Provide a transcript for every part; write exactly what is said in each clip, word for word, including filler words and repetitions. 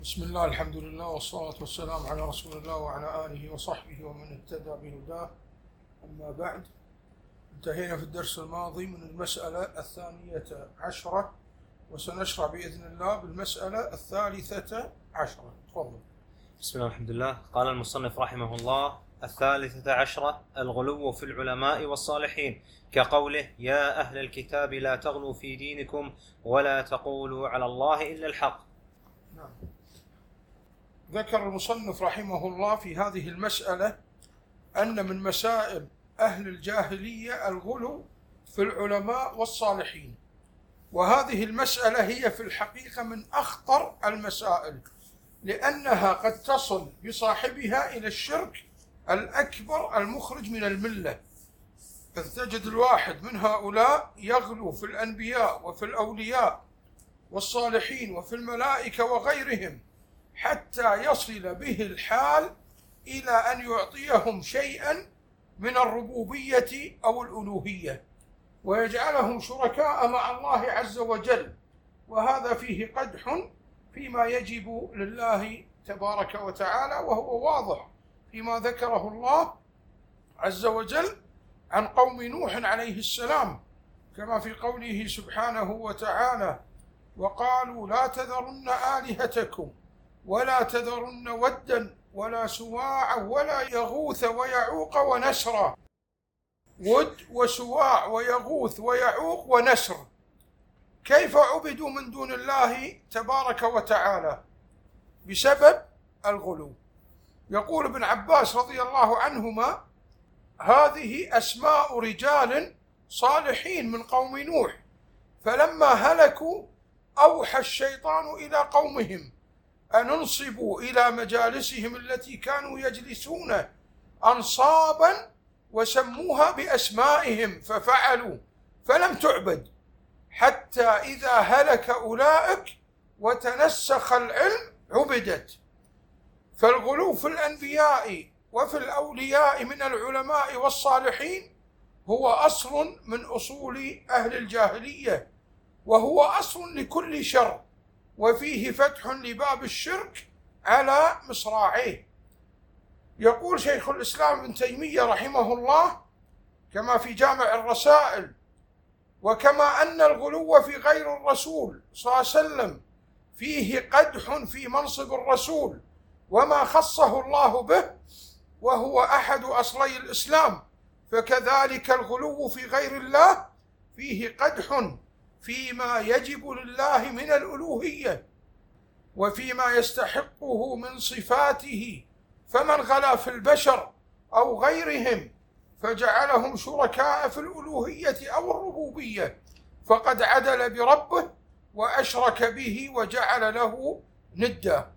بسم الله، الحمد لله، والصلاة والسلام على رسول الله وعلى آله وصحبه ومن اهتدى بهداه. أما بعد، انتهينا في الدرس الماضي من المسألة الثانية عشرة، وسنشرع بإذن الله بالمسألة الثالثة عشرة. تفضل. بسم الله الحمد لله. قال المصنف رحمه الله: الثالثة عشرة: الغلو في العلماء والصالحين، كقوله: يا أهل الكتاب لا تغلوا في دينكم ولا تقولوا على الله إلا الحق. نعم. ذكر المصنف رحمه الله في هذه المسألة أن من مسائل أهل الجاهلية الغلو في العلماء والصالحين، وهذه المسألة هي في الحقيقة من أخطر المسائل، لأنها قد تصل بصاحبها إلى الشرك الأكبر المخرج من الملة. إذ تجد الواحد من هؤلاء يغلو في الأنبياء وفي الأولياء والصالحين وفي الملائكة وغيرهم، حتى يصل به الحال إلى أن يعطيهم شيئا من الربوبية أو الألوهية ويجعلهم شركاء مع الله عز وجل، وهذا فيه قدح فيما يجب لله تبارك وتعالى، وهو واضح فيما ذكره الله عز وجل عن قوم نوح عليه السلام، كما في قوله سبحانه وتعالى: وقالوا لا تذرن آلهتكم ولا تذرن ودا ولا سواعا ولا يغوث ويعوق ونسرا. ود وسواع ويغوث ويعوق ونسر كيف عبدوا من دون الله تبارك وتعالى؟ بسبب الغلو. يقول ابن عباس رضي الله عنهما: هذه أسماء رجال صالحين من قوم نوح، فلما هلكوا أوحى الشيطان إلى قومهم أن انصبوا إلى مجالسهم التي كانوا يجلسون أنصابا وسموها بأسمائهم، ففعلوا فلم تعبد حتى إذا هلك أولئك وتنسخ العلم عبدت. فالغلو في الأنبياء وفي الأولياء من العلماء والصالحين هو أصل من أصول أهل الجاهلية، وهو أصل لكل شر، وفيه فتح لباب الشرك على مصراعيه. يقول شيخ الإسلام ابن تيمية رحمه الله كما في جامع الرسائل: وكما أن الغلو في غير الرسول صلى الله عليه وسلم فيه قدح في منصب الرسول وما خصه الله به، وهو أحد أصلي الإسلام، فكذلك الغلو في غير الله فيه قدح فيما يجب لله من الألوهية وفيما يستحقه من صفاته. فمن غلا في البشر أو غيرهم فجعلهم شركاء في الألوهية أو الربوبية فقد عدل بربه وأشرك به وجعل له ندا.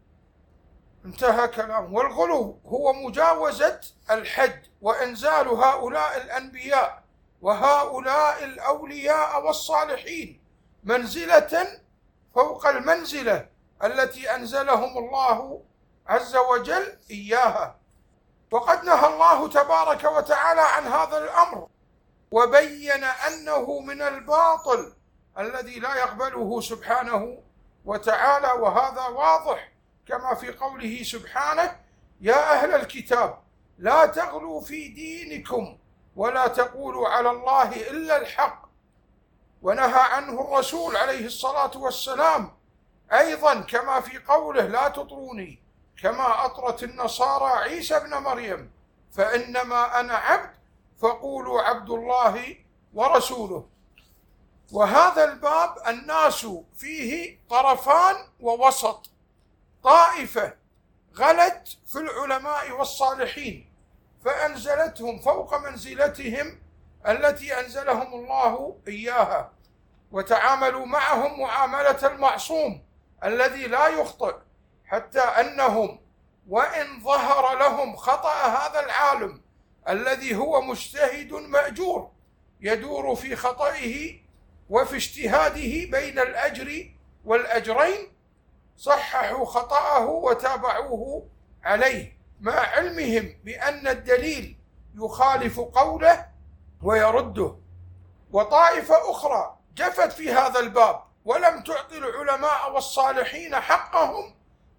انتهى كلام. والغلو هو مجاوزة الحد وإنزال هؤلاء الأنبياء وهؤلاء الأولياء والصالحين منزلة فوق المنزلة التي أنزلهم الله عز وجل إياها. وقد نهى الله تبارك وتعالى عن هذا الأمر وبين أنه من الباطل الذي لا يقبله سبحانه وتعالى، وهذا واضح كما في قوله سبحانه: يا أهل الكتاب لا تغلوا في دينكم ولا تقولوا على الله إلا الحق. ونهى عنه الرسول عليه الصلاة والسلام أيضا كما في قوله: لا تطروني كما أطرت النصارى عيسى ابن مريم فإنما أنا عبد فقولوا عبد الله ورسوله. وهذا الباب الناس فيه طرفان ووسط: طائفة غلت في العلماء والصالحين فأنزلتهم فوق منزلتهم التي أنزلهم الله إياها، وتعاملوا معهم معاملة المعصوم الذي لا يخطئ، حتى أنهم وإن ظهر لهم خطأ هذا العالم الذي هو مجتهد مأجور يدور في خطئه وفي اجتهاده بين الأجر والأجرين، صححوا خطأه وتابعوه عليه مع علمهم بأن الدليل يخالف قوله ويرده. وطائفة أخرى جفت في هذا الباب ولم تعطي العلماء والصالحين حقهم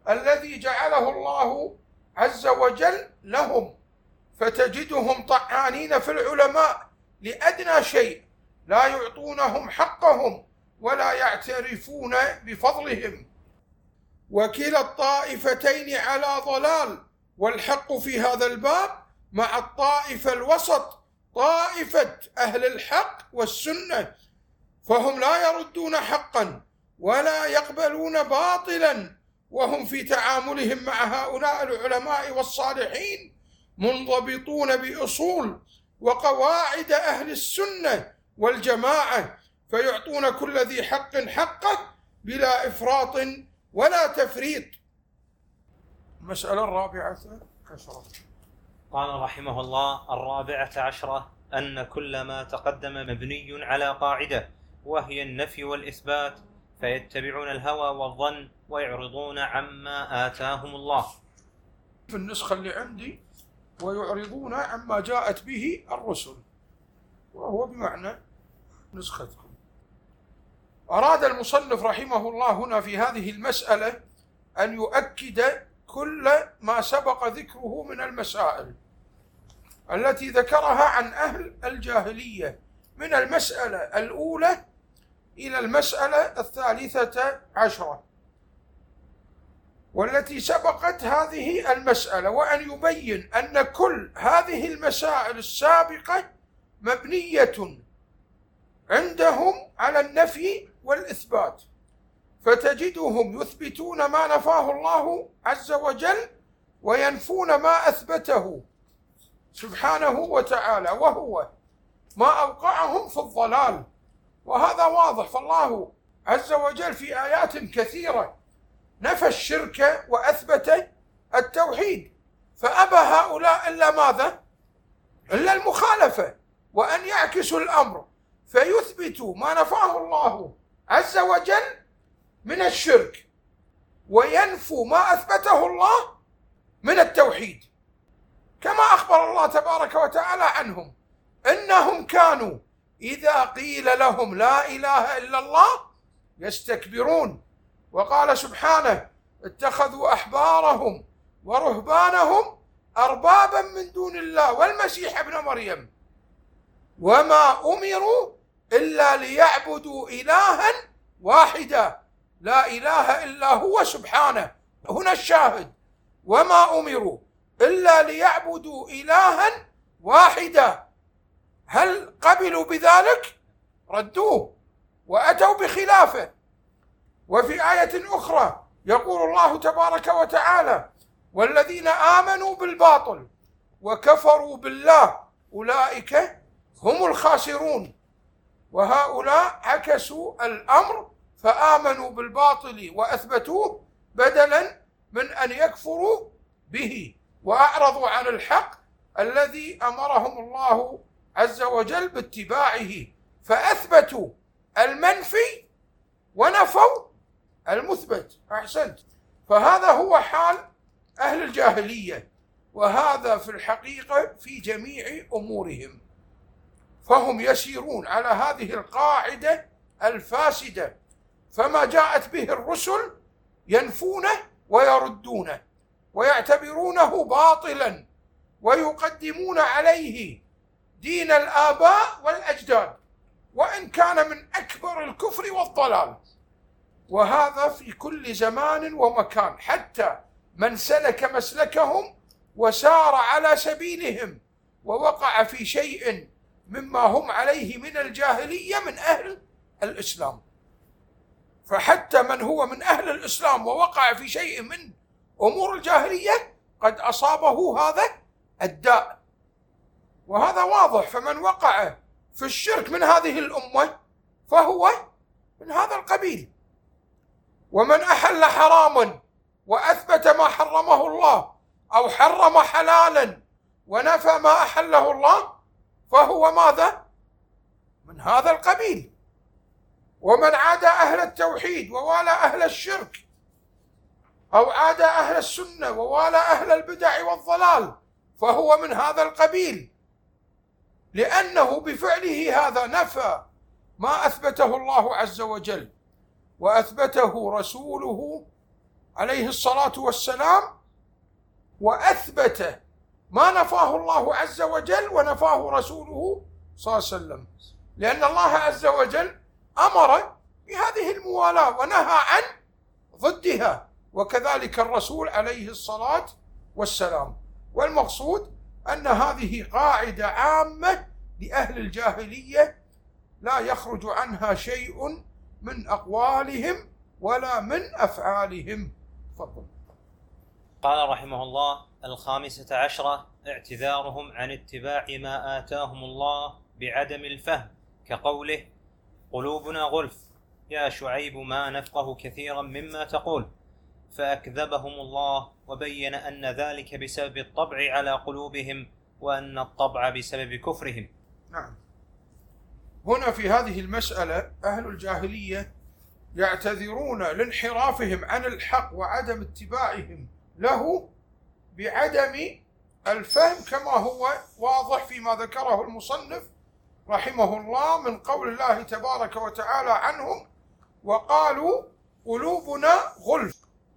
الذي جعله الله عز وجل لهم، فتجدهم طعانين في العلماء لأدنى شيء، لا يعطونهم حقهم ولا يعترفون بفضلهم. وكلا الطائفتين على ضلال، والحق في هذا الباب مع الطائفة الوسط، طائفة أهل الحق والسنة، فهم لا يردون حقا ولا يقبلون باطلا، وهم في تعاملهم مع هؤلاء العلماء والصالحين منضبطون بأصول وقواعد أهل السنة والجماعة، فيعطون كل ذي حق حقه بلا إفراط ولا تفريط. المسألة الرابعة عشرة. قال رحمه الله: الرابعة عشرة أن كل ما تقدم مبني على قاعدة، وهي النفي والإثبات، فيتبعون الهوى والظن ويعرضون عما آتاهم الله. في النسخة اللي عندي ويعرضون عما جاءت به الرسل، وهو بمعنى نسختكم. أراد المصنف رحمه الله هنا في هذه المسألة أن يؤكد كل ما سبق ذكره من المسائل التي ذكرها عن أهل الجاهلية، من المسألة الأولى إلى المسألة الثالثة عشرة، والتي سبقت هذه المسألة، وأن يبين أن كل هذه المسائل السابقة مبنية عندهم على النفي والإثبات، فتجدهم يثبتون ما نفاه الله عز وجل وينفون ما أثبته سبحانه وتعالى، وهو ما أوقعهم في الضلال. وهذا واضح، فالله عز وجل في آيات كثيرة نفى الشرك وأثبت التوحيد، فأبى هؤلاء إلا ماذا؟ إلا المخالفة، وأن يعكسوا الأمر فيثبتوا ما نفاه الله عز وجل من الشرك وينفوا ما أثبته الله من التوحيد، كما أخبر الله تبارك وتعالى عنهم إنهم كانوا إذا قيل لهم لا إله إلا الله يستكبرون. وقال سبحانه: اتخذوا أحبارهم ورهبانهم أربابا من دون الله والمسيح ابن مريم وما أمروا إلا ليعبدوا إلها واحدا لا إله إلا هو سبحانه. هنا الشاهد: وما أمروا إلا ليعبدوا إلها واحدا. هل قبلوا بذلك؟ ردوه وأتوا بخلافه. وفي آية أخرى يقول الله تبارك وتعالى: والذين آمنوا بالباطل وكفروا بالله أولئك هم الخاسرون. وهؤلاء عكسوا الأمر فآمنوا بالباطل وأثبتوه بدلا من أن يكفروا به، وأعرضوا عن الحق الذي أمرهم الله عز وجل باتباعه، فأثبتوا المنفي ونفوا المثبت. أحسنت. فهذا هو حال أهل الجاهلية، وهذا في الحقيقة في جميع أمورهم، فهم يسيرون على هذه القاعدة الفاسدة، فما جاءت به الرسل ينفونه ويردونه ويعتبرونه باطلا، ويقدمون عليه دين الآباء والأجداد، وإن كان من أكبر الكفر والضلال. وهذا في كل زمان ومكان، حتى من سلك مسلكهم وسار على سبيلهم ووقع في شيء مما هم عليه من الجاهلية من أهل الإسلام. فحتى من هو من أهل الإسلام ووقع في شيء من أمور الجاهلية قد أصابه هذا الداء، وهذا واضح. فمن وقع في الشرك من هذه الأمة فهو من هذا القبيل. ومن أحل حراما وأثبت ما حرمه الله أو حرم حلالا ونفى ما أحله الله فهو ماذا؟ من هذا القبيل. ومن عادى أهل التوحيد ووالى أهل الشرك، أو عادى أهل السنة ووالى أهل البدع والضلال، فهو من هذا القبيل، لأنه بفعله هذا نفى ما أثبته الله عز وجل وأثبته رسوله عليه الصلاة والسلام وأثبت ما نفاه الله عز وجل ونفاه رسوله صلى الله عليه وسلم، لأن الله عز وجل أمر بهذه الموالاة ونهى عن ضدها، وكذلك الرسول عليه الصلاة والسلام. والمقصود أن هذه قاعدة عامة لأهل الجاهلية لا يخرج عنها شيء من أقوالهم ولا من أفعالهم. تفضل. قال رحمه الله: الخامسة عشرة اعتذارهم عن اتباع ما آتاهم الله بعدم الفهم، كقوله: قلوبنا غلف، يا شعيب ما نفقه كثيرا مما تقول، فأكذبهم الله وبين أن ذلك بسبب الطبع على قلوبهم، وأن الطبع بسبب كفرهم. نعم. هنا في هذه المسألة أهل الجاهلية يعتذرون لانحرافهم عن الحق وعدم اتباعهم له بعدم الفهم، كما هو واضح فيما ذكره المصنف رحمه الله من قول الله تبارك وتعالى عنهم: وقالوا قلوبنا غلف،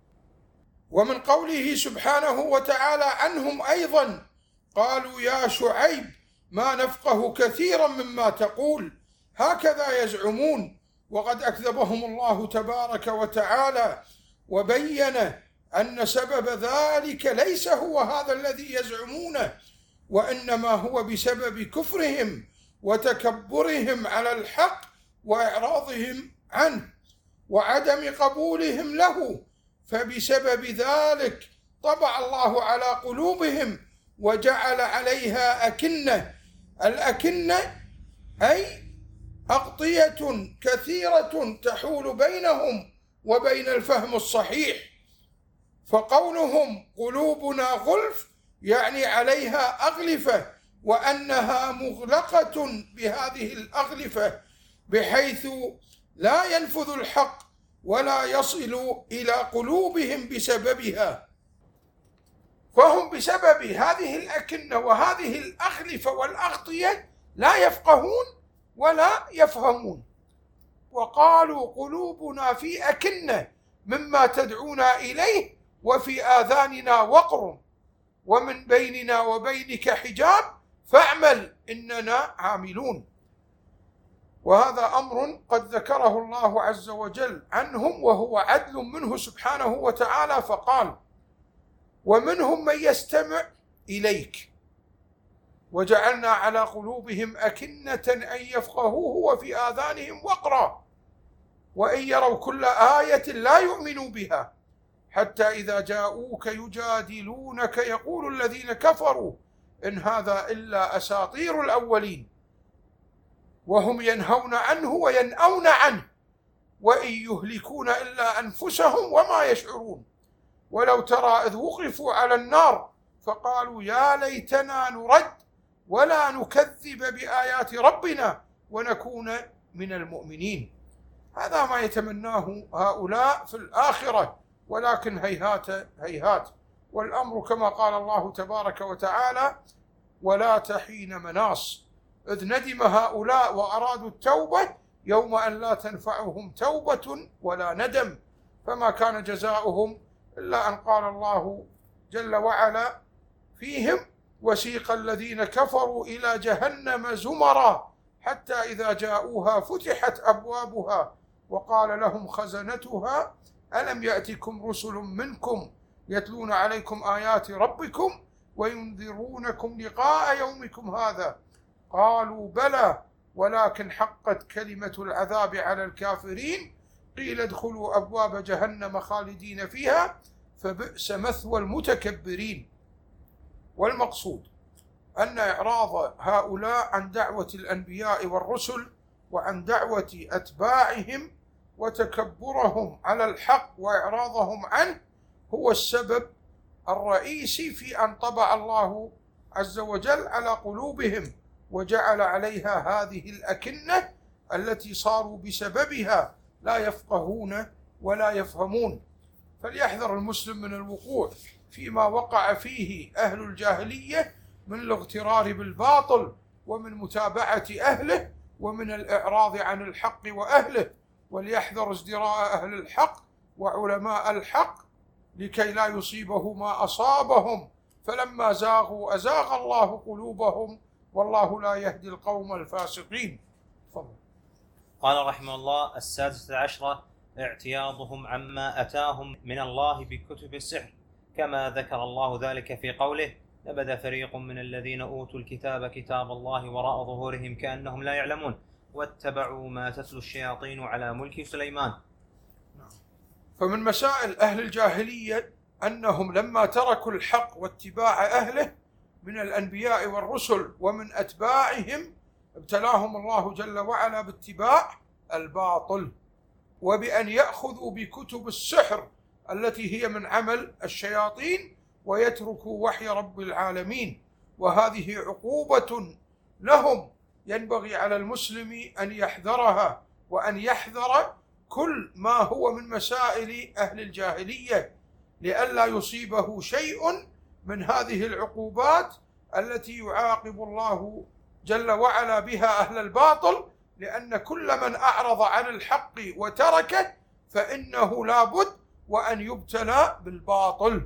ومن قوله سبحانه وتعالى عنهم أيضا: قالوا يا شعيب ما نفقه كثيرا مما تقول، هكذا يزعمون، وقد أكذبهم الله تبارك وتعالى وبين أن سبب ذلك ليس هو هذا الذي يزعمونه، وإنما هو بسبب كفرهم وتكبرهم على الحق وإعراضهم عنه وعدم قبولهم له، فبسبب ذلك طبع الله على قلوبهم وجعل عليها أكنة. الأكنة أي أغطية كثيرة تحول بينهم وبين الفهم الصحيح. فقولهم قلوبنا غلف يعني عليها أغلفة، وأنها مغلقة بهذه الأغلفة بحيث لا ينفذ الحق ولا يصل إلى قلوبهم بسببها. فهم بسبب هذه الأكنة وهذه الأغلفة والأغطية لا يفقهون ولا يفهمون. وقالوا قلوبنا في أكنة مما تدعونا إليه وفي آذاننا وقر ومن بيننا وبينك حجاب فاعمل إننا عاملون. وهذا أمر قد ذكره الله عز وجل عنهم، وهو عدل منه سبحانه وتعالى، فقال: ومنهم من يستمع إليك وجعلنا على قلوبهم أكنة أن يفقهوه وفي آذانهم وقرا وإن يروا كل آية لا يؤمنوا بها حتى إذا جاءوك يجادلونك يقول الذين كفروا إن هذا إلا أساطير الأولين، وهم ينهون عنه وينأون عنه وإن يهلكون إلا أنفسهم وما يشعرون. ولو ترى إذ وقفوا على النار فقالوا يا ليتنا نرد ولا نكذب بآيات ربنا ونكون من المؤمنين. هذا ما يتمناه هؤلاء في الآخرة، ولكن هيهات هيهات، والأمر كما قال الله تبارك وتعالى: ولا تحين مناص، إذ ندم هؤلاء وأرادوا التوبة يوم أن لا تنفعهم توبة ولا ندم، فما كان جزاؤهم إلا أن قال الله جل وعلا فيهم: وسيق الذين كفروا إلى جهنم زمرا حتى إذا جاءوها فتحت أبوابها وقال لهم خزنتها ألم يأتكم رسل منكم يتلون عليكم آيات ربكم وينذرونكم لقاء يومكم هذا قالوا بلى ولكن حقت كلمة العذاب على الكافرين قيل ادخلوا أبواب جهنم خالدين فيها فبئس مثوى المتكبرين. والمقصود أن إعراض هؤلاء عن دعوة الأنبياء والرسل وعن دعوة أتباعهم وتكبرهم على الحق وإعراضهم عنه هو السبب الرئيسي في أن طبع الله عز وجل على قلوبهم وجعل عليها هذه الأكنة التي صاروا بسببها لا يفقهون ولا يفهمون. فليحذر المسلم من الوقوع فيما وقع فيه أهل الجاهلية من الاغترار بالباطل ومن متابعة أهله ومن الإعراض عن الحق وأهله، وليحذر ازدراء أهل الحق وعلماء الحق لكي لا يصيبه ما أصابهم، فلما زاغوا أزاغ الله قلوبهم والله لا يهدي القوم الفاسقين. فضل. قال رحمه الله: السادسة عشرة اعتياضهم عما أتاهم من الله بكتب السحر، كما ذكر الله ذلك في قوله: نبذ فريق من الذين أوتوا الكتاب كتاب الله وراء ظهورهم كأنهم لا يعلمون واتبعوا ما تتلو الشياطين على ملك سليمان. فمن مسائل أهل الجاهلية أنهم لما تركوا الحق واتباع أهله من الأنبياء والرسل ومن أتباعهم ابتلاهم الله جل وعلا باتباع الباطل، وبأن يأخذوا بكتب السحر التي هي من عمل الشياطين ويتركوا وحي رب العالمين. وهذه عقوبة لهم ينبغي على المسلم أن يحذرها، وأن يحذر كل ما هو من مسائل أهل الجاهلية لئلا يصيبه شيء من هذه العقوبات التي يعاقب الله جل وعلا بها أهل الباطل، لأن كل من أعرض عن الحق وتركه فإنه لا بد وأن يبتلى بالباطل.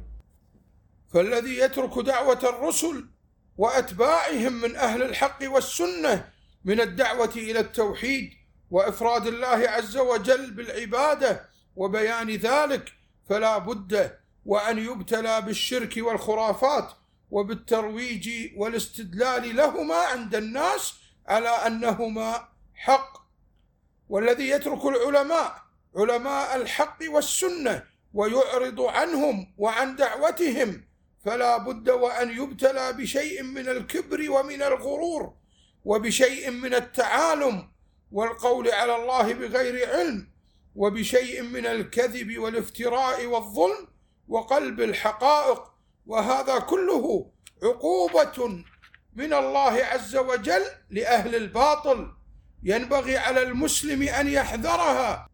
فالذي يترك دعوة الرسل وأتباعهم من أهل الحق والسنة من الدعوة إلى التوحيد وإفراد الله عز وجل بالعبادة وبيان ذلك فلا بد وأن يبتلى بالشرك والخرافات وبالترويج والاستدلال لهما عند الناس على أنهما حق. والذي يترك العلماء علماء الحق والسنة ويعرض عنهم وعن دعوتهم فلا بد وأن يبتلى بشيء من الكبر ومن الغرور وبشيء من التعالم والقول على الله بغير علم وبشيء من الكذب والافتراء والظلم وقلب الحقائق، وهذا كله عقوبة من الله عز وجل لأهل الباطل ينبغي على المسلم أن يحذرها،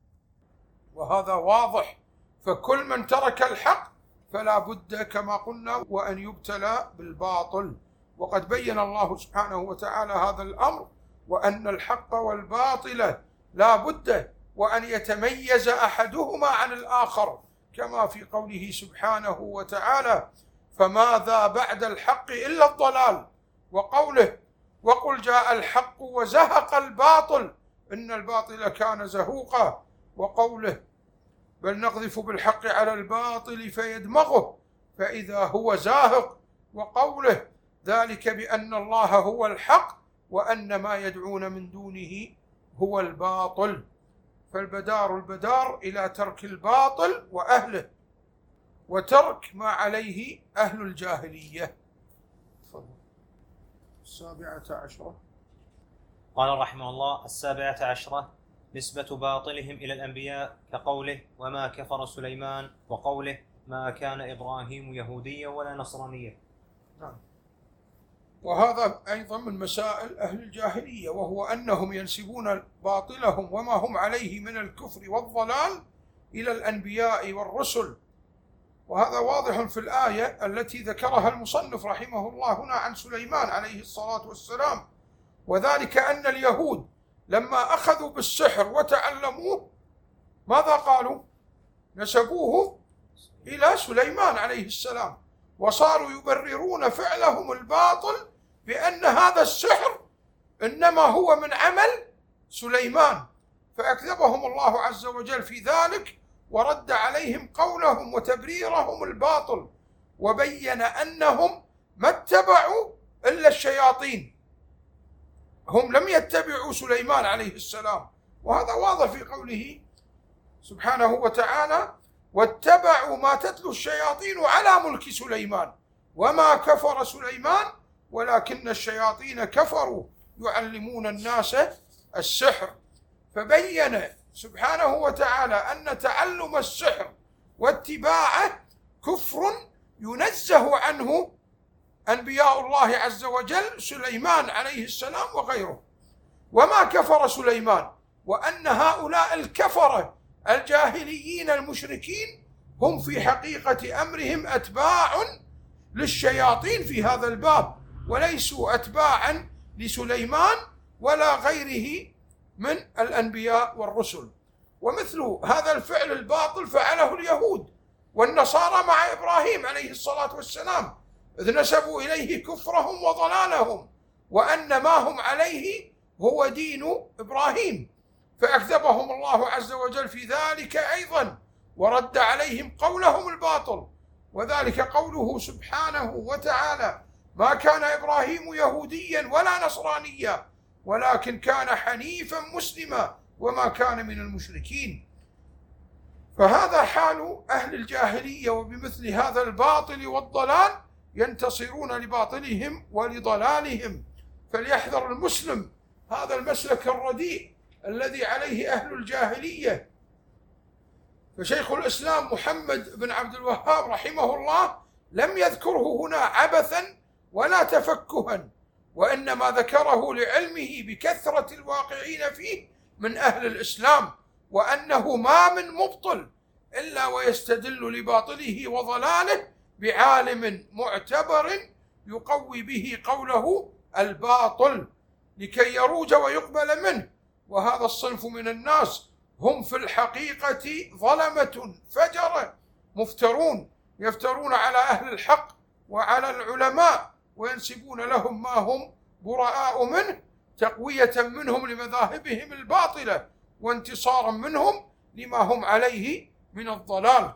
وهذا واضح. فكل من ترك الحق فلا بد كما قلنا وأن يبتلى بالباطل، وقد بين الله سبحانه وتعالى هذا الأمر، وأن الحق والباطل لا بد وأن يتميز أحدهما عن الآخر، كما في قوله سبحانه وتعالى: فماذا بعد الحق إلا الضلال، وقوله: وقل جاء الحق وزهق الباطل إن الباطل كان زهوقا، وقوله: بل نقذف بالحق على الباطل فيدمغه فإذا هو زاهق، وقوله: ذلك بأن الله هو الحق وأن ما يدعون من دونه هو الباطل. فالبدار البدار إلى ترك الباطل وأهله وترك ما عليه أهل الجاهلية. السابعة عشرة. قال رحمه الله: السابعة عشرة نسبة باطلهم إلى الأنبياء، كقوله: وما كفر سليمان، وقوله: ما كان إبراهيم يهوديا ولا نصرانيا. نعم. وهذا أيضا من مسائل أهل الجاهلية، وهو أنهم ينسبون باطلهم وما هم عليه من الكفر والضلال إلى الأنبياء والرسل، وهذا واضح في الآية التي ذكرها المصنف رحمه الله هنا عن سليمان عليه الصلاة والسلام، وذلك أن اليهود لما أخذوا بالسحر وتعلموه ماذا قالوا؟ نسبوه إلى سليمان عليه السلام، وصاروا يبررون فعلهم الباطل بأن هذا السحر إنما هو من عمل سليمان، فأكذبهم الله عز وجل في ذلك ورد عليهم قولهم وتبريرهم الباطل، وبين أنهم ما اتبعوا إلا الشياطين، هم لم يتبعوا سليمان عليه السلام، وهذا واضح في قوله سبحانه وتعالى: واتبعوا ما تتلو الشياطين على ملك سليمان وما كفر سليمان ولكن الشياطين كفروا يعلمون الناس السحر. فبين سبحانه وتعالى أن تعلم السحر واتباعه كفر ينزه عنه أنبياء الله عز وجل سليمان عليه السلام وغيره. وما كفر سليمان، وأن هؤلاء الكفرة الجاهليين المشركين هم في حقيقة أمرهم أتباع للشياطين في هذا الباب، وليسوا أتباعا لسليمان ولا غيره من الأنبياء والرسل. ومثل هذا الفعل الباطل فعله اليهود والنصارى مع إبراهيم عليه الصلاة والسلام، إذ نسبوا إليه كفرهم وضلالهم، وأن ما هم عليه هو دين إبراهيم، فأكذبهم الله عز وجل في ذلك أيضا، ورد عليهم قولهم الباطل، وذلك قوله سبحانه وتعالى: ما كان إبراهيم يهوديا ولا نصرانيا ولكن كان حنيفا مسلما وما كان من المشركين. فهذا حال أهل الجاهلية، وبمثل هذا الباطل والضلال ينتصرون لباطلهم ولضلالهم. فليحذر المسلم هذا المسلك الرديء الذي عليه أهل الجاهلية. فشيخ الإسلام محمد بن عبد الوهاب رحمه الله لم يذكره هنا عبثا ولا تفكها، وإنما ذكره لعلمه بكثرة الواقعين فيه من أهل الإسلام، وأنه ما من مبطل إلا ويستدل لباطله وضلاله بعالم معتبر يقوي به قوله الباطل لكي يروج ويقبل منه. وهذا الصنف من الناس هم في الحقيقة ظلمة فجرة مفترون، يفترون على أهل الحق وعلى العلماء وينسبون لهم ما هم براء منه، تقوية منهم لمذاهبهم الباطلة وانتصارا منهم لما هم عليه من الضلال.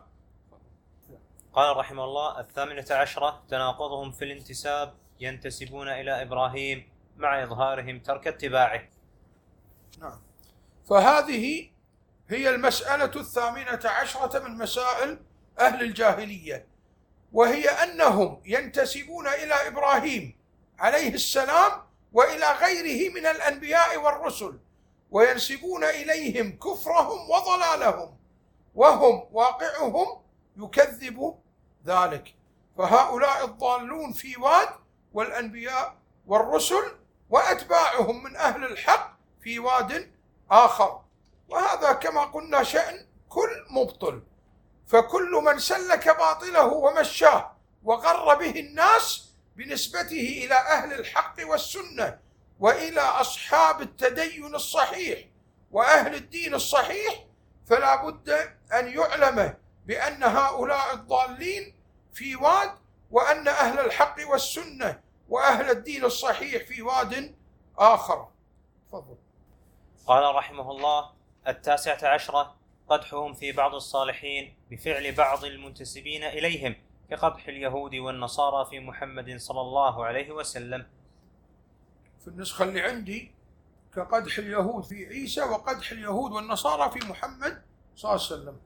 قال رحمه الله: الثامنة عشرة تناقضهم في الانتساب، ينتسبون إلى إبراهيم مع إظهارهم ترك اتباعه. نعم، فهذه هي المسألة الثامنة عشرة من مسائل أهل الجاهلية، وهي أنهم ينتسبون إلى إبراهيم عليه السلام وإلى غيره من الأنبياء والرسل، وينسبون إليهم كفرهم وضلالهم، وهم واقعهم يكذب ذلك. فهؤلاء الضالون في واد، والأنبياء والرسل وأتباعهم من أهل الحق في واد آخر. وهذا كما قلنا شأن كل مبطل، فكل من سلك باطله ومشاه وغر به الناس بنسبته إلى أهل الحق والسنة وإلى أصحاب التدين الصحيح وأهل الدين الصحيح، فلا بد أن يعلم بأن هؤلاء الضالين في واد، وأن أهل الحق والسنة وأهل الدين الصحيح في واد آخر. تفضل. قال رحمه الله: التاسعة عشرة قدحهم في بعض الصالحين بفعل بعض المنتسبين إليهم كقدح اليهود والنصارى في محمد صلى الله عليه وسلم. في النسخة اللي عندي كقدح اليهود في عيسى وقدح اليهود والنصارى في محمد صلى الله عليه وسلم.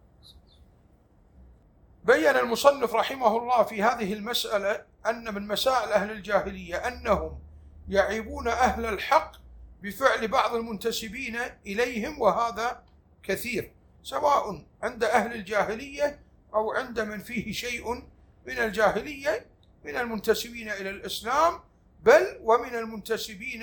بين المصنف رحمه الله في هذه المسألة أن من مسائل أهل الجاهلية أنهم يعيبون أهل الحق بفعل بعض المنتسبين إليهم، وهذا كثير سواء عند أهل الجاهلية أو عند من فيه شيء من الجاهلية من المنتسبين إلى الإسلام، بل ومن المنتسبين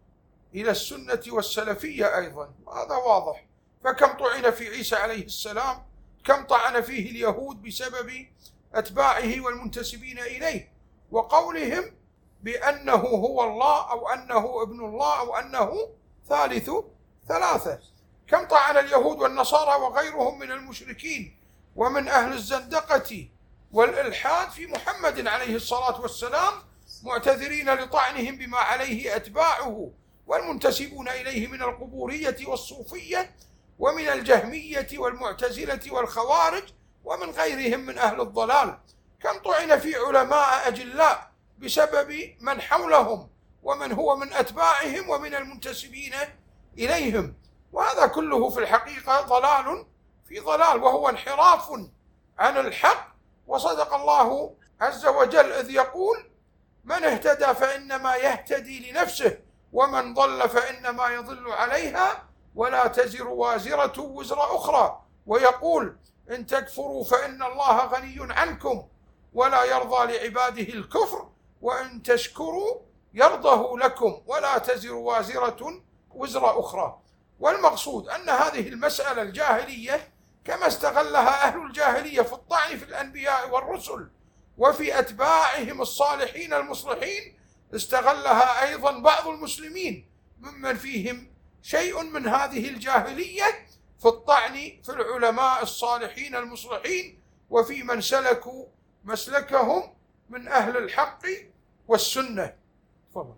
إلى السنة والسلفية أيضا، هذا واضح. فكم طعن في عيسى عليه السلام، كم طعن فيه اليهود بسبب أتباعه والمنتسبين إليه وقولهم بأنه هو الله أو أنه ابن الله أو أنه ثالث ثلاثة. كم طعن اليهود والنصارى وغيرهم من المشركين ومن أهل الزندقة والإلحاد في محمد عليه الصلاة والسلام، معتذرين لطعنهم بما عليه أتباعه والمنتسبون إليه من القبورية والصوفية ومن الجهمية والمعتزلة والخوارج ومن غيرهم من أهل الضلال. كم طعن في علماء أجلاء بسبب من حولهم ومن هو من أتباعهم ومن المنتسبين إليهم، وهذا كله في الحقيقة ضلال في ضلال، وهو انحراف عن الحق. وصدق الله عز وجل إذ يقول: من اهتدى فإنما يهتدي لنفسه ومن ضل فإنما يضل عليها ولا تزر وازرة وزر أخرى، ويقول: إن تكفروا فإن الله غني عنكم ولا يرضى لعباده الكفر وإن تشكروا يرضه لكم ولا تزر وازرة وزر أخرى. والمقصود أن هذه المسألة الجاهلية كما استغلها أهل الجاهلية في الطعن في الأنبياء والرسل وفي أتباعهم الصالحين المصلحين، استغلها أيضا بعض المسلمين ممن فيهم شيء من هذه الجاهلية في الطعن في العلماء الصالحين المصلحين وفي من سلكوا مسلكهم من أهل الحق والسنة. تفضل.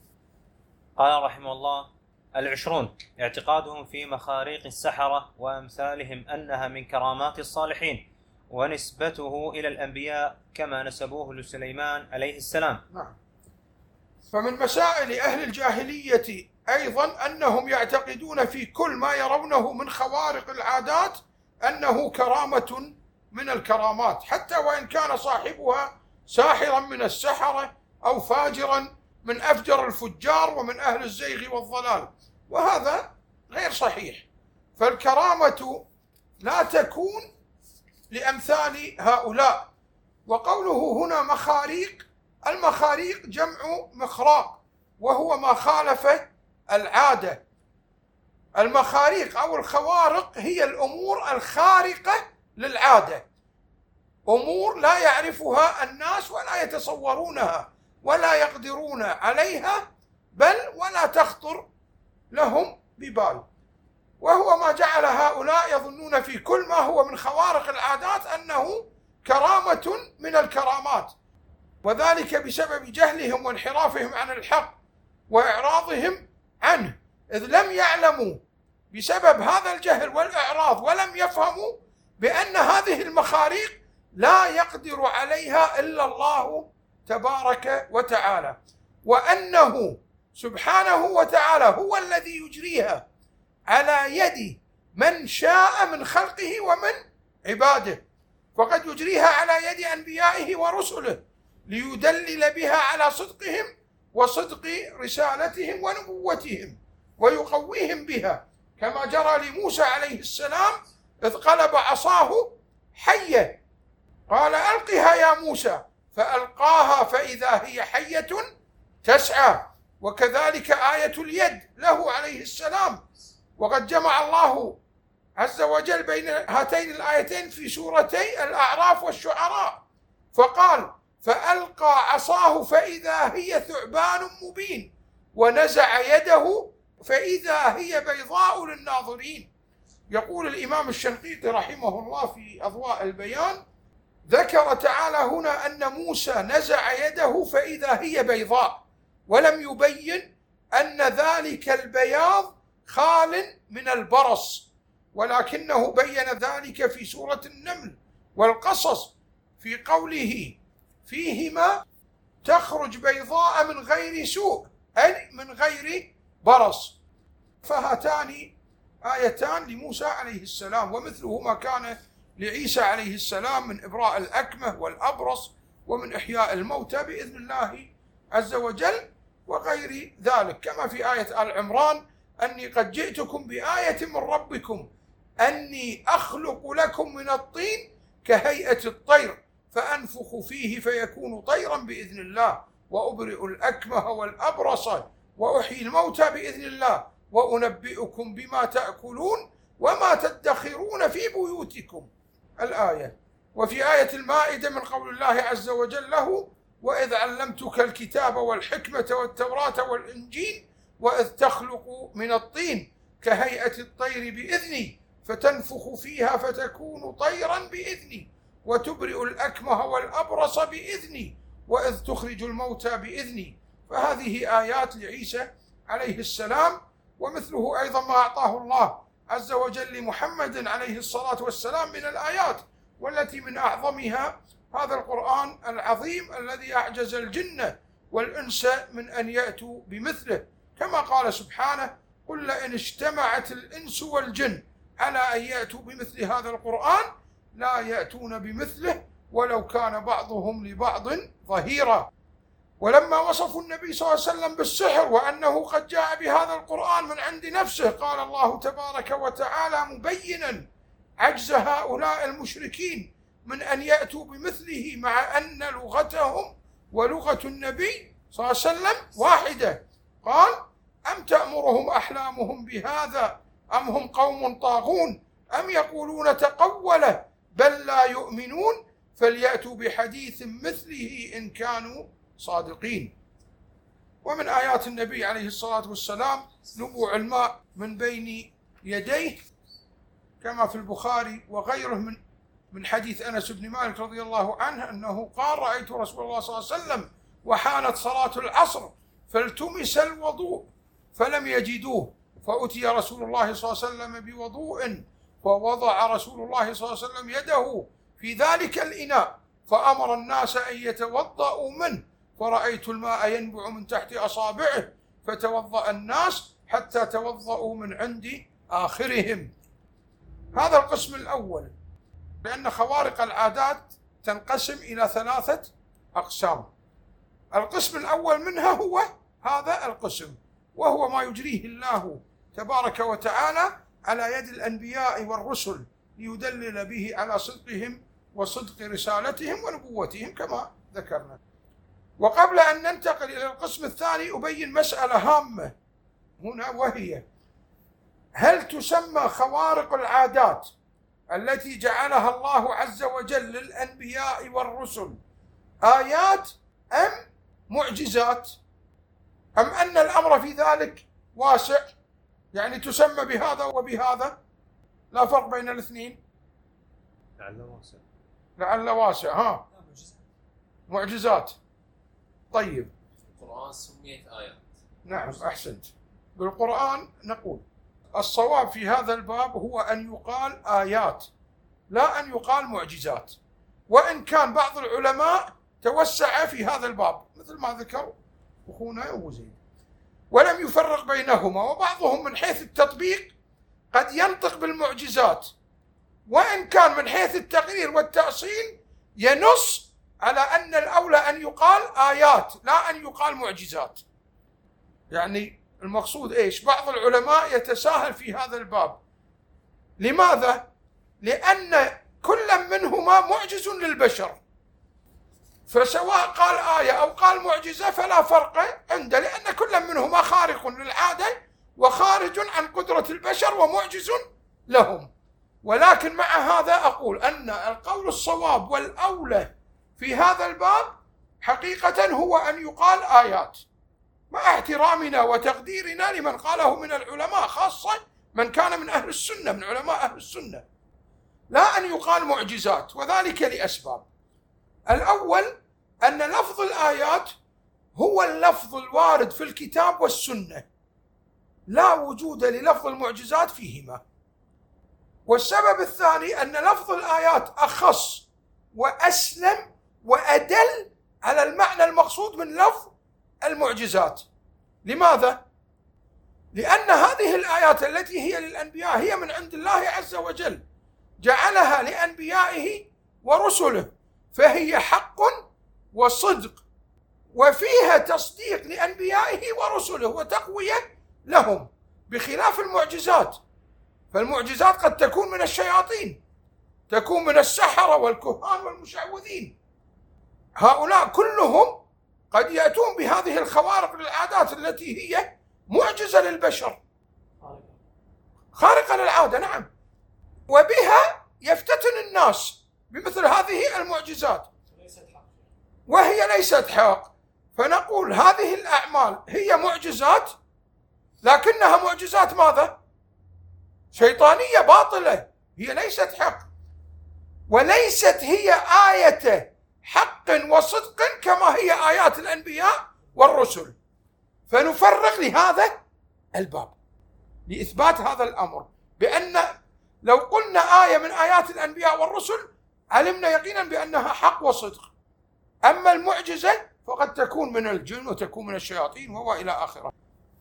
قال رحمه الله: العشرون: اعتقادهم في مخاريق السحرة وأمثالهم أنها من كرامات الصالحين، ونسبته إلى الأنبياء كما نسبوه لسليمان عليه السلام. نعم. فمن مسائل أهل الجاهلية أيضا أنهم يعتقدون في كل ما يرونه من خوارق العادات أنه كرامة من الكرامات، حتى وإن كان صاحبها ساحرا من السحرة أو فاجرا من أفجر الفجار ومن أهل الزيغ والضلال، وهذا غير صحيح. فالكرامة لا تكون لأمثال هؤلاء. وقوله هنا مخاريق، المخاريق جمع مخراق، وهو ما خالف العادة. المخاريق أو الخوارق هي الأمور الخارقة للعادة، أمور لا يعرفها الناس ولا يتصورونها ولا يقدرون عليها، بل ولا تخطر لهم ببال. وهو ما جعل هؤلاء يظنون في كل ما هو من خوارق العادات أنه كرامة من الكرامات، وذلك بسبب جهلهم وانحرافهم عن الحق وإعراضهم عنه، إذ لم يعلموا بسبب هذا الجهل والإعراض، ولم يفهموا بأن هذه المخاريق لا يقدر عليها إلا الله تبارك وتعالى، وأنه سبحانه وتعالى هو الذي يجريها على يد من شاء من خلقه ومن عباده. فقد يجريها على يد أنبيائه ورسله ليدلل بها على صدقهم وصدق رسالتهم ونبوتهم، ويقويهم بها، كما جرى لموسى عليه السلام إذ قلب عصاه حية قال ألقها يا موسى فألقاها فإذا هي حية تسعى. وكذلك آية اليد له عليه السلام. وقد جمع الله عز وجل بين هاتين الآيتين في سورتي الأعراف والشعراء، فقال فألقى عصاه فإذا هي ثعبان مبين ونزع يده فإذا هي بيضاء للناظرين. يقول الإمام الشنقيطي رحمه الله في أضواء البيان: ذكر تعالى هنا أن موسى نزع يده فإذا هي بيضاء، ولم يبين أن ذلك البياض خال من البرص، ولكنه بين ذلك في سورة النمل والقصص في قوله فيهما تخرج بيضاء من غير سوء، أي من غير برص. فهاتان آيتان لموسى عليه السلام، ومثله ما كان لعيسى عليه السلام من إبراء الأكمه والأبرص ومن إحياء الموتى بإذن الله عز وجل وغير ذلك، كما في آية آل عمران: أني قد جئتكم بآية من ربكم أني أخلق لكم من الطين كهيئة الطير فأنفخ فيه فيكون طيرا بإذن الله وأبرئ الأكمه والأبرص وأحيي الموتى بإذن الله وأنبئكم بما تأكلون وما تدخرون في بيوتكم. الآية. وفي آية المائدة من قول الله عز وجل له: وإذ علمتك الكتاب والحكمة والتوراة والإنجيل وإذ تخلق من الطين كهيئة الطير بإذني فتنفخ فيها فتكون طيرا بإذني وتبرئ الأكمه والأبرص بإذني وإذ تخرج الموتى بإذني. فهذه آيات لعيسى عليه السلام، ومثله أيضا ما أعطاه الله عز وجل لمحمد عليه الصلاة والسلام من الآيات، والتي من أعظمها هذا القرآن العظيم الذي أعجز الجن والإنس من أن يأتوا بمثله، كما قال سبحانه: قل لئن اجتمعت الإنس والجن على أن يأتوا بمثل هذا القرآن لا يأتون بمثله ولو كان بعضهم لبعض ظهيرا. ولما وصفوا النبي صلى الله عليه وسلم بالسحر وأنه قد جاء بهذا القرآن من عند نفسه، قال الله تبارك وتعالى مبينا عجز هؤلاء المشركين من أن يأتوا بمثله، مع أن لغتهم ولغة النبي صلى الله عليه وسلم واحدة. قال: أم تأمرهم أحلامهم بهذا أم هم قوم طاغون أم يقولون تقوله بل لا يؤمنون فليأتوا بحديث مثله إن كانوا صادقين. ومن آيات النبي عليه الصلاة والسلام نبوع الماء من بين يديه، كما في البخاري وغيره من من حديث أنس بن مالك رضي الله عنه أنه قال: رأيت رسول الله صلى الله عليه وسلم وحانت صلاة العصر فالتمس الوضوء فلم يجدوه، فأتي رسول الله صلى الله عليه وسلم بوضوء، فوضع رسول الله صلى الله عليه وسلم يده في ذلك الإناء فأمر الناس أن يتوضأوا منه، فرأيت الماء ينبع من تحت أصابعه، فتوضأ الناس حتى توضأوا من عند آخرهم. هذا القسم الأول، لأن خوارق العادات تنقسم إلى ثلاثة أقسام. القسم الأول منها هو هذا القسم، وهو ما يجريه الله تبارك وتعالى على يد الأنبياء والرسل ليدلل به على صدقهم وصدق رسالتهم ونبوتهم كما ذكرنا. وقبل أن ننتقل إلى القسم الثاني أبين مسألة هامة هنا، وهي: هل تسمى خوارق العادات التي جعلها الله عز وجل للأنبياء والرسل آيات أم معجزات؟ أم أن الأمر في ذلك واسع، يعني تسمى بهذا وبهذا، لا فرق بين الاثنين؟ لعل واسع. لعل واسع. ها، معجزات. طيب، القرآن سميت آيات. نعم، أحسنت. بالقرآن نقول الصواب في هذا الباب هو أن يقال آيات، لا أن يقال معجزات، وإن كان بعض العلماء توسع في هذا الباب مثل ما ذكر أخونا أبو زيد، ولم يفرق بينهما، وبعضهم من حيث التطبيق قد ينطق بالمعجزات، وإن كان من حيث التقرير والتأصيل ينص على أن الأولى أن يقال آيات لا أن يقال معجزات. يعني المقصود إيش؟ بعض العلماء يتساهل في هذا الباب. لماذا؟ لأن كل منهما معجز للبشر، فسواء قال آية أو قال معجزة فلا فرق عنده، لأن كل منهما خارق للعادة وخارج عن قدرة البشر ومعجز لهم. ولكن مع هذا أقول أن القول الصواب والأولى في هذا الباب حقيقة هو أن يقال آيات، مع احترامنا وتقديرنا لمن قاله من العلماء، خاصة من كان من أهل السنة، من علماء أهل السنة، لا أن يقال معجزات، وذلك لأسباب. الأول أن لفظ الآيات هو اللفظ الوارد في الكتاب والسنة، لا وجود للفظ المعجزات فيهما. والسبب الثاني أن لفظ الآيات أخص وأسلم وأدل على المعنى المقصود من لفظ المعجزات. لماذا؟ لأن هذه الآيات التي هي للأنبياء هي من عند الله عز وجل، جعلها لأنبيائه ورسله، فهي حق وصدق، وفيها تصديق لأنبيائه ورسله وتقوية لهم، بخلاف المعجزات. فالمعجزات قد تكون من الشياطين، تكون من السحرة والكهان والمشعوذين، هؤلاء كلهم قد يأتون بهذه الخوارق للعادات التي هي معجزة للبشر، خارقة للعادة، نعم، وبها يفتتن الناس بمثل هذه المعجزات، وهي ليست حق. فنقول هذه الأعمال هي معجزات، لكنها معجزات ماذا؟ شيطانية باطلة، هي ليست حق، وليست هي آية حق وصدق كما هي آيات الأنبياء والرسل. فنفرق لهذا الباب لإثبات هذا الأمر، بأن لو قلنا آية من آيات الأنبياء والرسل علمنا يقينا بأنها حق وصدق، أما المعجزة فقد تكون من الجن وتكون من الشياطين وإلى آخره.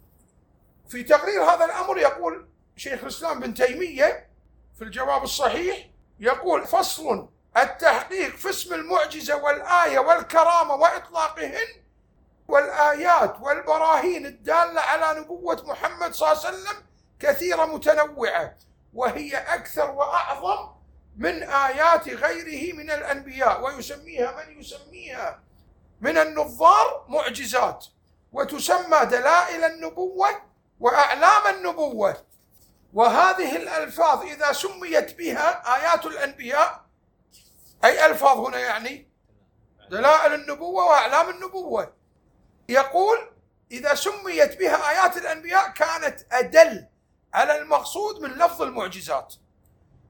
في تقرير هذا الأمر يقول شيخ الإسلام بن تيمية في الجواب الصحيح، يقول: فصل: التحقيق في اسم المعجزة والآية والكرامة وإطلاقهن، والآيات والبراهين الدالة على نبوة محمد صلى الله عليه وسلم كثيرة متنوعة، وهي أكثر وأعظم من آيات غيره من الأنبياء، ويسميها من يسميها من النظار معجزات، وتسمى دلائل النبوة وأعلام النبوة. وهذه الألفاظ إذا سميت بها آيات الأنبياء، أي ألفاظ هنا يعني دلائل النبوة وأعلام النبوة، يقول إذا سميت بها آيات الأنبياء كانت أدل على المقصود من لفظ المعجزات.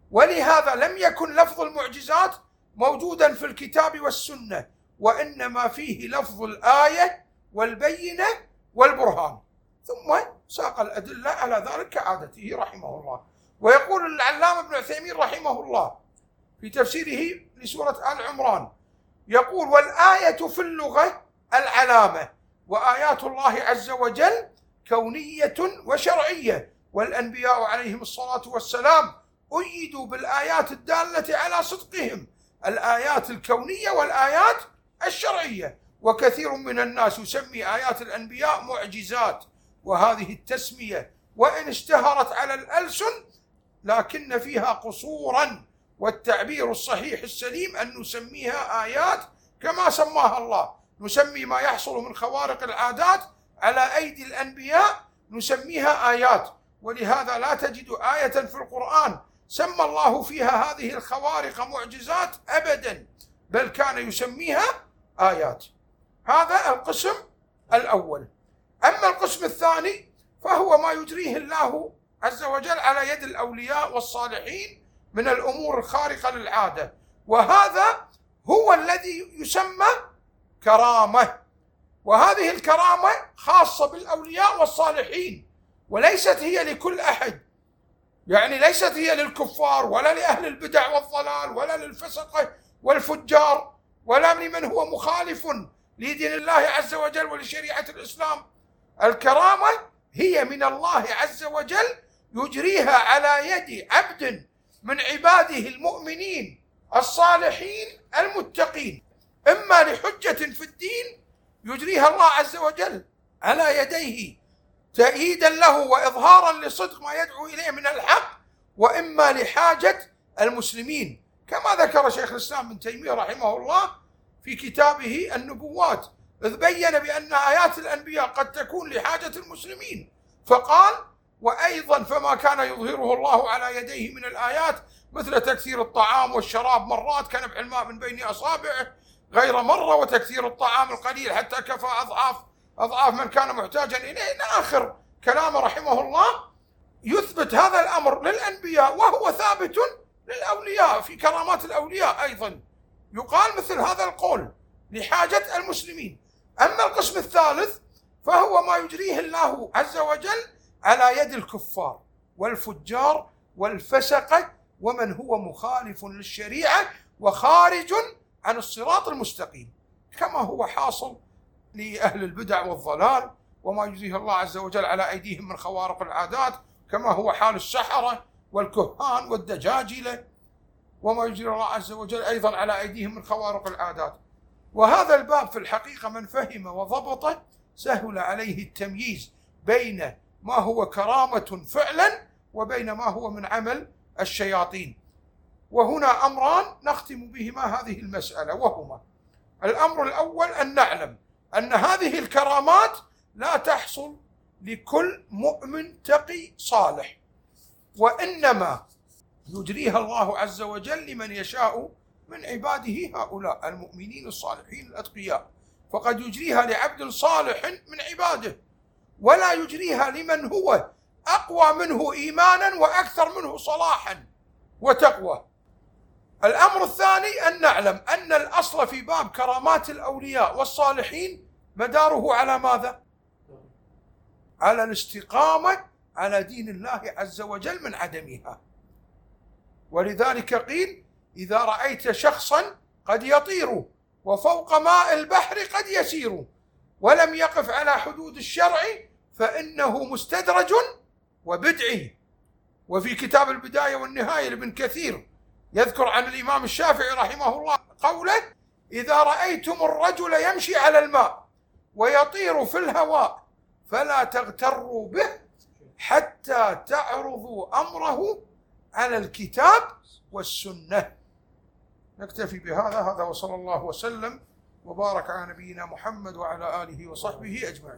ولهذا لم يكن لفظ المعجزات موجودا في الكتاب والسنة، وإنما فيه لفظ الآية والبينة والبرهان، ثم ساق الأدلة على ذلك كعادته رحمه الله. ويقول العلامة ابن عثيمين رحمه الله في تفسيره لسورة آل عمران، يقول: والآية في اللغة العلامة، وآيات الله عز وجل كونية وشرعية، والأنبياء عليهم الصلاة والسلام أيدوا بالآيات الدالة على صدقهم، الآيات الكونية والآيات الشرعية. وكثير من الناس يسمي آيات الأنبياء معجزات، وهذه التسمية وإن اشتهرت على الألسن لكن فيها قصورا، والتعبير الصحيح السليم أن نسميها آيات كما سماها الله. نسمي ما يحصل من خوارق العادات على أيدي الأنبياء نسميها آيات، ولهذا لا تجد آية في القرآن سمى الله فيها هذه الخوارق معجزات أبدا، بل كان يسميها آيات. هذا القسم الأول. أما القسم الثاني فهو ما يجريه الله عز وجل على يد الأولياء والصالحين من الأمور الخارقة للعادة، وهذا هو الذي يسمى كرامة، وهذه الكرامة خاصة بالأولياء والصالحين، وليست هي لكل أحد، يعني ليست هي للكفار ولا لأهل البدع والضلال ولا للفسقة والفجار ولا لمن هو مخالف لدين الله عز وجل ولشريعة الإسلام. الكرامة هي من الله عز وجل يجريها على يد عبد من عباده المؤمنين الصالحين المتقين، إما لحجة في الدين يجريها الله عز وجل على يديه تأييدا له وإظهارا لصدق ما يدعو إليه من الحق، وإما لحاجة المسلمين، كما ذكر شيخ الإسلام ابن تيمية رحمه الله في كتابه النبوات، إذ بين بأن آيات الأنبياء قد تكون لحاجة المسلمين، فقال: وأيضا فما كان يظهره الله على يديه من الآيات مثل تكثير الطعام والشراب مرات كنبع الماء من بين أصابعه غير مرة، وتكثير الطعام القليل حتى كفى أضعاف أضعاف من كان محتاجا إليه، إلى آخر كلام رحمه الله. يثبت هذا الأمر للأنبياء وهو ثابت للأولياء في كرامات الأولياء أيضا، يقال مثل هذا القول لحاجة المسلمين. أما القسم الثالث فهو ما يجريه الله عز وجل على يد الكفار والفجار والفسقة ومن هو مخالف للشريعة وخارج عن الصراط المستقيم، كما هو حاصل لأهل البدع والضلال وما يجريه الله عز وجل على أيديهم من خوارق العادات، كما هو حال السحرة والكهان والدجاجلة وما يجري الله عز وجل أيضا على أيديهم من خوارق العادات. وهذا الباب في الحقيقة من فهم وضبطه سهل عليه التمييز بين ما هو كرامة فعلا وبين ما هو من عمل الشياطين. وهنا أمران نختم بهما هذه المسألة، وهما: الأمر الأول أن نعلم أن هذه الكرامات لا تحصل لكل مؤمن تقي صالح، وإنما يجريها الله عز وجل لمن يشاء من عباده هؤلاء المؤمنين الصالحين الأتقياء، فقد يجريها لعبد صالح من عباده، ولا يجريها لمن هو أقوى منه إيمانا وأكثر منه صلاحا وتقوى. الأمر الثاني أن نعلم أن الأصل في باب كرامات الأولياء والصالحين مداره على ماذا؟ على الاستقامة على دين الله عز وجل من عدمها. ولذلك قيل: إذا رأيت شخصا قد يطير وفوق ماء البحر قد يسير ولم يقف على حدود الشرع فإنه مستدرج وبدعي. وفي كتاب البداية والنهاية لابن كثير يذكر عن الإمام الشافعي رحمه الله قوله: إذا رأيتم الرجل يمشي على الماء ويطير في الهواء فلا تغتروا به حتى تعرضوا أمره على الكتاب والسنة. نكتفي بهذا. هذا وصلى الله وسلم وبارك على نبينا محمد وعلى آله وصحبه أجمعين.